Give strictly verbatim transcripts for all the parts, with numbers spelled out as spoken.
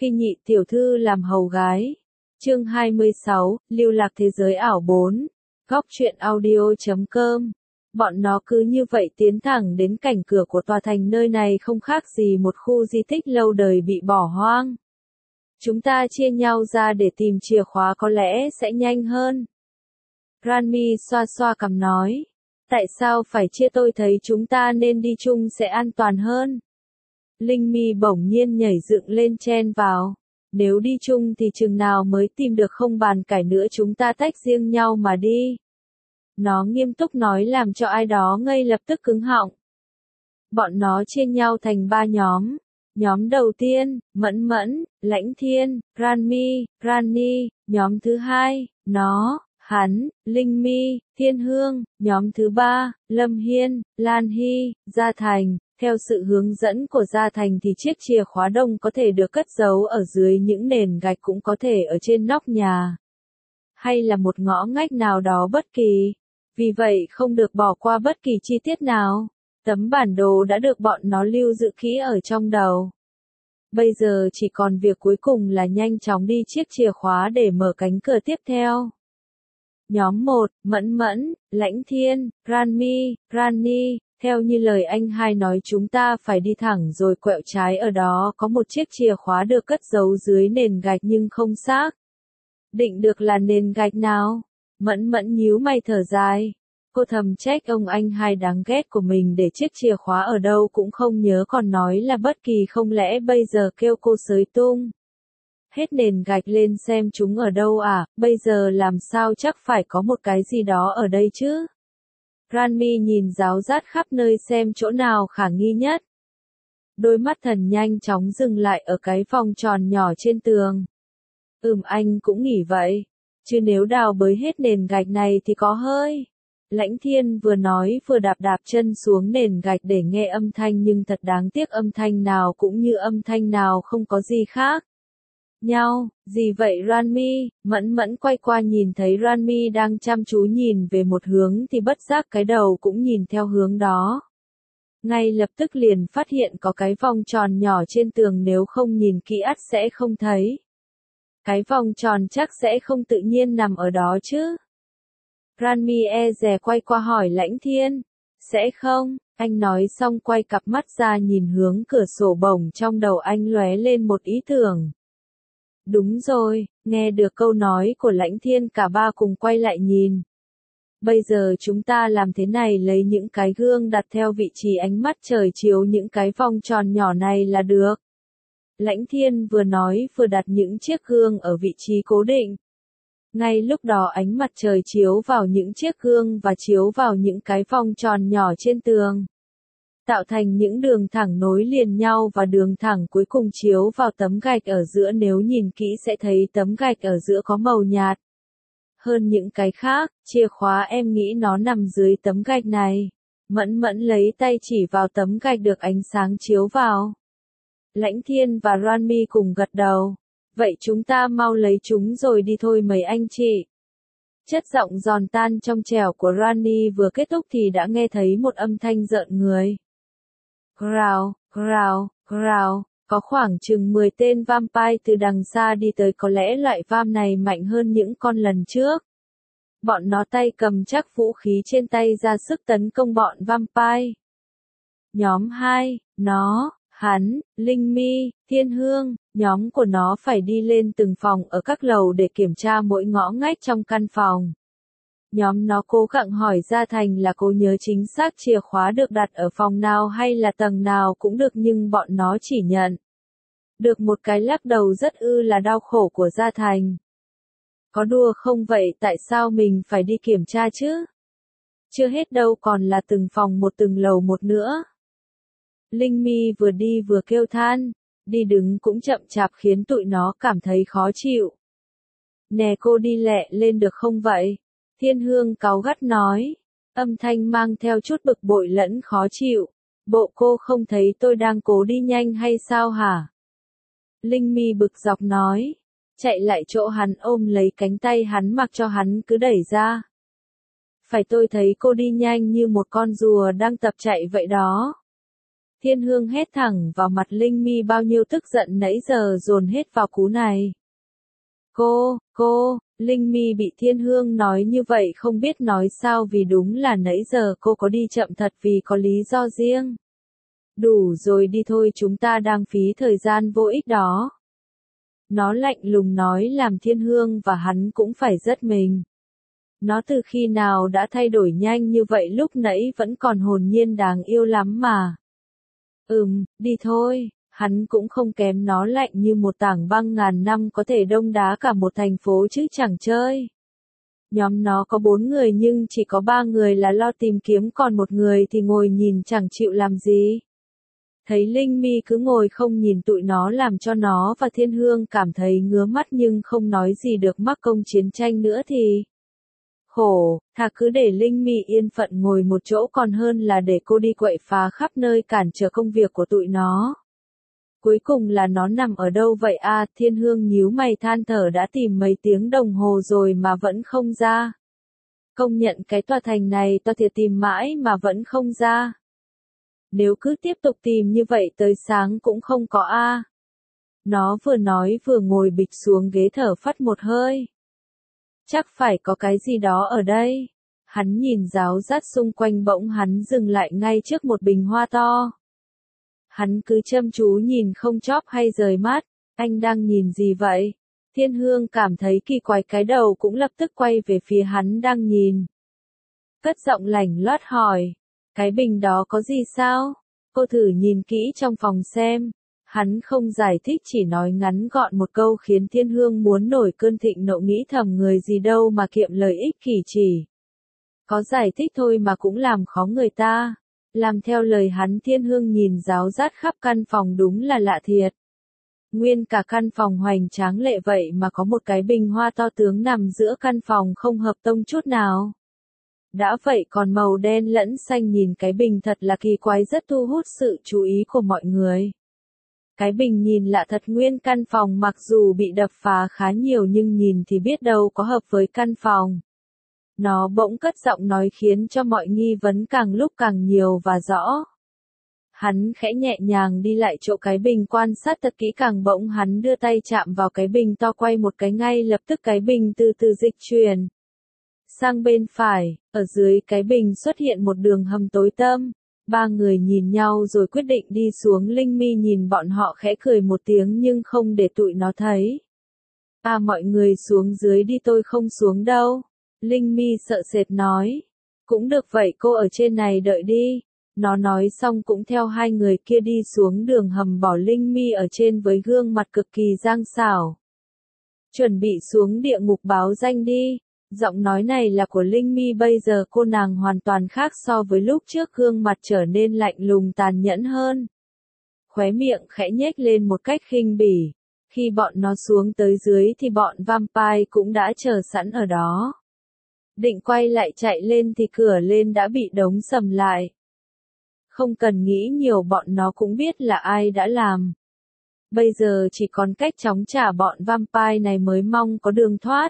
khi nhị tiểu thư làm hầu gái. Chương hai mươi sáu, lưu lạc thế giới ảo bốn. Góc truyện audio chấm com. Bọn nó cứ như vậy tiến thẳng đến cảnh cửa của tòa thành, nơi này không khác gì một khu di tích lâu đời bị bỏ hoang. Chúng ta chia nhau ra để tìm chìa khóa có lẽ sẽ nhanh hơn. Ranmi xoa xoa cằm nói. Tại sao phải chia, tôi thấy chúng ta nên đi chung sẽ an toàn hơn. Linh Mi bỗng nhiên nhảy dựng lên chen vào. Nếu đi chung thì chừng nào mới tìm được, không bàn cãi nữa, chúng ta tách riêng nhau mà đi. Nó nghiêm túc nói làm cho ai đó ngay lập tức cứng họng. Bọn nó chia nhau thành ba nhóm. Nhóm đầu tiên, Mẫn Mẫn, Lãnh Thiên, Ranmi, Rani. Nhóm thứ hai, nó, hắn, Linh Mi, Thiên Hương. Nhóm thứ ba, Lâm Hiên, Lan Hy, Gia Thành. Theo sự hướng dẫn của Gia Thành thì chiếc chìa khóa đông có thể được cất giấu ở dưới những nền gạch, cũng có thể ở trên nóc nhà, hay là một ngõ ngách nào đó bất kỳ. Vì vậy không được bỏ qua bất kỳ chi tiết nào. Tấm bản đồ đã được bọn nó lưu giữ kỹ ở trong đầu. Bây giờ chỉ còn việc cuối cùng là nhanh chóng đi chiếc chìa khóa để mở cánh cửa tiếp theo. Nhóm một, Mẫn Mẫn, Lãnh Thiên, Ranmi, Rani. Theo như lời anh hai nói, chúng ta phải đi thẳng rồi quẹo trái, ở đó có một chiếc chìa khóa được cất giấu dưới nền gạch nhưng không xác định được là nền gạch nào. Mẫn Mẫn nhíu mày thở dài. Cô thầm trách ông anh hai đáng ghét của mình, để chiếc chìa khóa ở đâu cũng không nhớ, còn nói là bất kỳ, không lẽ bây giờ kêu cô xới tung hết nền gạch lên xem chúng ở đâu à? Bây giờ làm sao, chắc phải có một cái gì đó ở đây chứ. Ranmi nhìn ráo rát khắp nơi xem chỗ nào khả nghi nhất. Đôi mắt thần nhanh chóng dừng lại ở cái vòng tròn nhỏ trên tường. Ừm, anh cũng nghĩ vậy. Chứ nếu đào bới hết nền gạch này thì có hơi. Lãnh Thiên vừa nói vừa đạp đạp chân xuống nền gạch để nghe âm thanh, nhưng thật đáng tiếc, âm thanh nào cũng như âm thanh nào, không có gì khác nhau. Gì vậy Ranmi? Mẫn Mẫn quay qua nhìn thấy Ranmi đang chăm chú nhìn về một hướng thì bất giác cái đầu cũng nhìn theo hướng đó. Ngay lập tức liền phát hiện có cái vòng tròn nhỏ trên tường, nếu không nhìn kỹ ắt sẽ không thấy. Cái vòng tròn chắc sẽ không tự nhiên nằm ở đó chứ. Ranmi e dè quay qua hỏi Lãnh Thiên. Sẽ không, anh nói xong quay cặp mắt ra nhìn hướng cửa sổ, bổng trong đầu anh lóe lên một ý tưởng. Đúng rồi, nghe được câu nói của Lãnh Thiên, cả ba cùng quay lại nhìn. Bây giờ chúng ta làm thế này, lấy những cái gương đặt theo vị trí ánh mắt trời chiếu những cái vòng tròn nhỏ này là được. Lãnh Thiên vừa nói vừa đặt những chiếc gương ở vị trí cố định. Ngay lúc đó ánh mặt trời chiếu vào những chiếc gương và chiếu vào những cái vòng tròn nhỏ trên tường, tạo thành những đường thẳng nối liền nhau, và đường thẳng cuối cùng chiếu vào tấm gạch ở giữa. Nếu nhìn kỹ sẽ thấy tấm gạch ở giữa có màu nhạt hơn những cái khác. Chìa khóa em nghĩ nó nằm dưới tấm gạch này. Mẫn Mẫn lấy tay chỉ vào tấm gạch được ánh sáng chiếu vào. Lãnh Thiên và Ranmi cùng gật đầu. Vậy chúng ta mau lấy chúng rồi đi thôi mấy anh chị. Chất giọng giòn tan trong trẻo của Rani vừa kết thúc thì đã nghe thấy một âm thanh rợn người. Growl, growl, growl. Có khoảng chừng mười tên vampire từ đằng xa đi tới, có lẽ loại vam này mạnh hơn những con lần trước. Bọn nó tay cầm chắc vũ khí trên tay, ra sức tấn công bọn vampire. Nhóm hai, nó, hắn, Linh Mi, Thiên Hương. Nhóm của nó phải đi lên từng phòng ở các lầu để kiểm tra mỗi ngõ ngách trong căn phòng. Nhóm nó cố gắng hỏi Gia Thành là cô nhớ chính xác chìa khóa được đặt ở phòng nào hay là tầng nào cũng được, nhưng bọn nó chỉ nhận được một cái lắc đầu rất ư là đau khổ của Gia Thành. Có đùa không vậy, tại sao mình phải đi kiểm tra chứ? Chưa hết đâu, còn là từng phòng một, từng lầu một nữa. Linh Mi vừa đi vừa kêu than, đi đứng cũng chậm chạp khiến tụi nó cảm thấy khó chịu. Nè cô đi lẹ lên được không vậy? Thiên Hương cáu gắt nói, âm thanh mang theo chút bực bội lẫn khó chịu. Bộ cô không thấy tôi đang cố đi nhanh hay sao hả? Linh Mi bực dọc nói, chạy lại chỗ hắn ôm lấy cánh tay hắn, mặc cho hắn cứ đẩy ra. Phải, tôi thấy cô đi nhanh như một con rùa đang tập chạy vậy đó. Thiên Hương hét thẳng vào mặt Linh Mi bao nhiêu tức giận nãy giờ dồn hết vào cú này. Cô, cô, Linh Mi bị Thiên Hương nói như vậy không biết nói sao vì đúng là nãy giờ cô có đi chậm thật vì có lý do riêng. Đủ rồi đi thôi, chúng ta đang phí thời gian vô ích đó. Nó lạnh lùng nói làm Thiên Hương và hắn cũng phải rất mình. Nó từ khi nào đã thay đổi nhanh như vậy, lúc nãy vẫn còn hồn nhiên đáng yêu lắm mà. Ừm, đi thôi, hắn cũng không kém, nó lạnh như một tảng băng ngàn năm có thể đông đá cả một thành phố chứ chẳng chơi. Nhóm nó có bốn người nhưng chỉ có ba người là lo tìm kiếm, còn một người thì ngồi nhìn chẳng chịu làm gì. Thấy Linh Mi cứ ngồi không nhìn tụi nó làm cho nó và Thiên Hương cảm thấy ngứa mắt nhưng không nói gì được, mắc công chiến tranh nữa thì khổ, thà cứ để Linh Mi yên phận ngồi một chỗ còn hơn là để cô đi quậy phá khắp nơi cản trở công việc của tụi nó. Cuối cùng là nó nằm ở đâu vậy à? Thiên Hương nhíu mày than thở, đã tìm mấy tiếng đồng hồ rồi mà vẫn không ra. Công nhận cái tòa thành này to thiệt, tìm mãi mà vẫn không ra. Nếu cứ tiếp tục tìm như vậy tới sáng cũng không có a. Nó vừa nói vừa ngồi bịch xuống ghế thở phắt một hơi. Chắc phải có cái gì đó ở đây. Hắn nhìn ráo rát xung quanh, bỗng hắn dừng lại ngay trước một bình hoa to. Hắn cứ chăm chú nhìn không chóp hay rời mắt. Anh đang nhìn gì vậy? Thiên Hương cảm thấy kỳ quái, cái đầu cũng lập tức quay về phía hắn đang nhìn. Cất giọng lảnh lót hỏi. Cái bình đó có gì sao? Cô thử nhìn kỹ trong phòng xem. Hắn không giải thích, chỉ nói ngắn gọn một câu khiến Thiên Hương muốn nổi cơn thịnh nộ, nghĩ thầm người gì đâu mà kiệm lời ích kỷ chỉ. Có giải thích thôi mà cũng làm khó người ta. Làm theo lời hắn, Thiên Hương nhìn ráo rát khắp căn phòng, đúng là lạ thiệt. Nguyên cả căn phòng hoành tráng lệ vậy mà có một cái bình hoa to tướng nằm giữa căn phòng không hợp tông chút nào. Đã vậy còn màu đen lẫn xanh, nhìn cái bình thật là kỳ quái, rất thu hút sự chú ý của mọi người. Cái bình nhìn lạ thật, nguyên căn phòng mặc dù bị đập phá khá nhiều nhưng nhìn thì biết đâu có hợp với căn phòng. Nó bỗng cất giọng nói khiến cho mọi nghi vấn càng lúc càng nhiều và rõ. Hắn khẽ nhẹ nhàng đi lại chỗ cái bình quan sát thật kỹ càng, bỗng hắn đưa tay chạm vào cái bình to, quay một cái ngay lập tức cái bình từ từ dịch chuyển sang bên phải, ở dưới cái bình xuất hiện một đường hầm tối tăm. Ba người nhìn nhau rồi quyết định đi xuống. Linh Mi nhìn bọn họ khẽ cười một tiếng nhưng không để tụi nó thấy. À, mọi người xuống dưới đi, tôi không xuống đâu. Linh Mi sợ sệt nói. Cũng được vậy, cô ở trên này đợi đi. Nó nói xong cũng theo hai người kia đi xuống đường hầm, bỏ Linh Mi ở trên với gương mặt cực kỳ giang xảo. Chuẩn bị xuống địa ngục báo danh đi. Giọng nói này là của Linh Mi, bây giờ cô nàng hoàn toàn khác so với lúc trước, gương mặt trở nên lạnh lùng tàn nhẫn hơn. Khóe miệng khẽ nhếch lên một cách khinh bỉ. Khi bọn nó xuống tới dưới thì bọn vampire cũng đã chờ sẵn ở đó. Định quay lại chạy lên thì cửa lên đã bị đóng sầm lại. Không cần nghĩ nhiều, bọn nó cũng biết là ai đã làm. Bây giờ chỉ còn cách chóng trả bọn vampire này mới mong có đường thoát.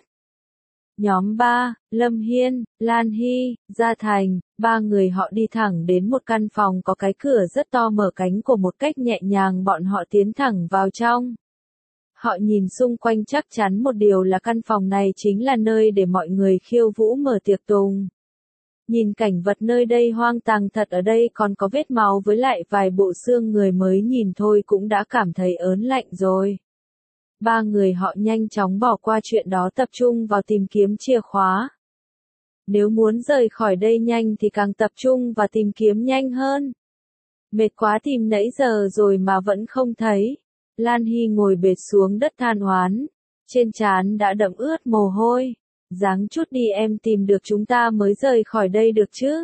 Nhóm ba, Lâm Hiên, Lan Hy, Gia Thành, ba người họ đi thẳng đến một căn phòng có cái cửa rất to, mở cánh của một cách nhẹ nhàng, bọn họ tiến thẳng vào trong. Họ nhìn xung quanh, chắc chắn một điều là căn phòng này chính là nơi để mọi người khiêu vũ mở tiệc tùng. Nhìn cảnh vật nơi đây hoang tàn thật, ở đây còn có vết máu với lại vài bộ xương người, mới nhìn thôi cũng đã cảm thấy ớn lạnh rồi. Ba người họ nhanh chóng bỏ qua chuyện đó, tập trung vào tìm kiếm chìa khóa. Nếu muốn rời khỏi đây nhanh thì càng tập trung và tìm kiếm nhanh hơn. Mệt quá, tìm nãy giờ rồi mà vẫn không thấy. Lan Hy ngồi bệt xuống đất than oán. Trên trán đã đẫm ướt mồ hôi. Ráng chút đi em, tìm được chúng ta mới rời khỏi đây được chứ.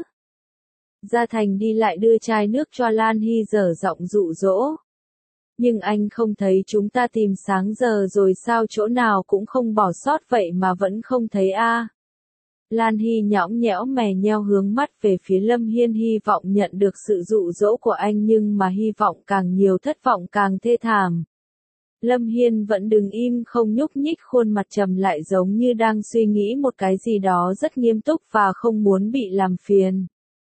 Gia Thành đi lại đưa chai nước cho Lan Hy, dở giọng dụ dỗ. Nhưng anh không thấy chúng ta tìm sáng giờ rồi sao, chỗ nào cũng không bỏ sót vậy mà vẫn không thấy a? À? Lan Hy nhõng nhẽo mè nheo hướng mắt về phía Lâm Hiên, hy vọng nhận được sự dụ dỗ của anh, nhưng mà hy vọng càng nhiều thất vọng càng thê thảm. Lâm Hiên vẫn đứng im không nhúc nhích, khuôn mặt trầm lại giống như đang suy nghĩ một cái gì đó rất nghiêm túc và không muốn bị làm phiền.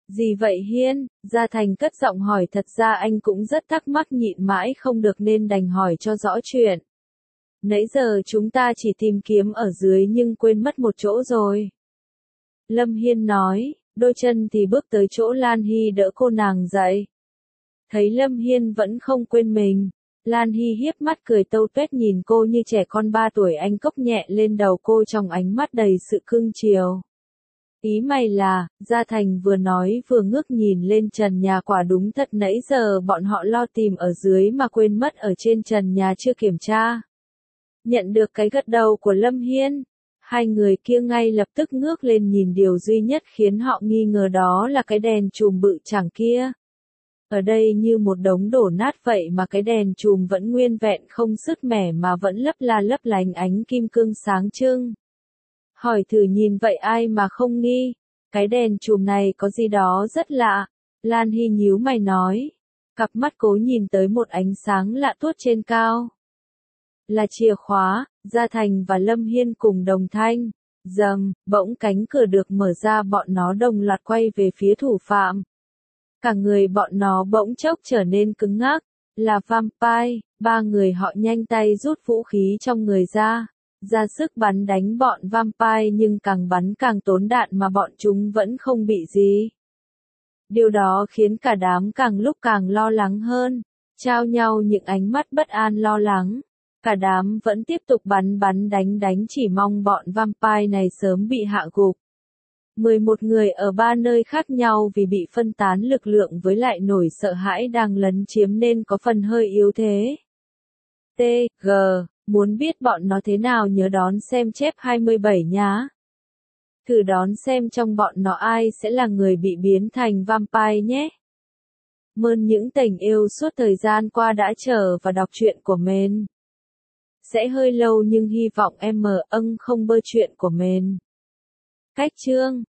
Gì vậy Hiên? Gia Thành cất giọng hỏi, thật ra anh cũng rất thắc mắc nhịn mãi không được nên đành hỏi cho rõ chuyện. Nãy giờ chúng ta chỉ tìm kiếm ở dưới nhưng quên mất một chỗ rồi. Lâm Hiên nói, đôi chân thì bước tới chỗ Lan Hy đỡ cô nàng dậy. Thấy Lâm Hiên vẫn không quên mình, Lan Hy hiếp mắt cười tâu tuét nhìn cô như trẻ con ba tuổi, anh cốc nhẹ lên đầu cô trong ánh mắt đầy sự cưng chiều. Ý mày là, Gia Thành vừa nói vừa ngước nhìn lên trần nhà, quả đúng thật nãy giờ bọn họ lo tìm ở dưới mà quên mất ở trên trần nhà chưa kiểm tra. Nhận được cái gật đầu của Lâm Hiên, hai người kia ngay lập tức ngước lên nhìn điều duy nhất khiến họ nghi ngờ, đó là cái đèn chùm bự chảng kia. Ở đây như một đống đổ nát vậy mà cái đèn chùm vẫn nguyên vẹn không sứt mẻ mà vẫn lấp la lấp lánh ánh kim cương sáng trưng. Hỏi thử nhìn vậy ai mà không nghi, cái đèn chùm này có gì đó rất lạ. Lan Hy nhíu mày nói, cặp mắt cố nhìn tới một ánh sáng lạ tuốt trên cao. Là chìa khóa. Gia Thành và Lâm Hiên cùng đồng thanh. Dầm, bỗng cánh cửa được mở ra, bọn nó đồng loạt quay về phía thủ phạm. Cả người bọn nó bỗng chốc trở nên cứng ngắc. Là vampire. Ba người họ nhanh tay rút vũ khí trong người ra, ra sức bắn đánh bọn vampire, nhưng càng bắn càng tốn đạn mà bọn chúng vẫn không bị gì. Điều đó khiến cả đám càng lúc càng lo lắng hơn, trao nhau những ánh mắt bất an lo lắng. Cả đám vẫn tiếp tục bắn bắn đánh đánh, chỉ mong bọn vampire này sớm bị hạ gục. mười một người ở ba nơi khác nhau vì bị phân tán lực lượng với lại nỗi sợ hãi đang lấn chiếm nên có phần hơi yếu thế. T G Muốn biết bọn nó thế nào nhớ đón xem chép hai mươi bảy nhá. Thử đón xem trong bọn nó ai sẽ là người bị biến thành vampire nhé. Mơn những tình yêu suốt thời gian qua đã chờ và đọc truyện của mình. Sẽ hơi lâu nhưng hy vọng em ưng không bơ chuyện của mình. Cách chương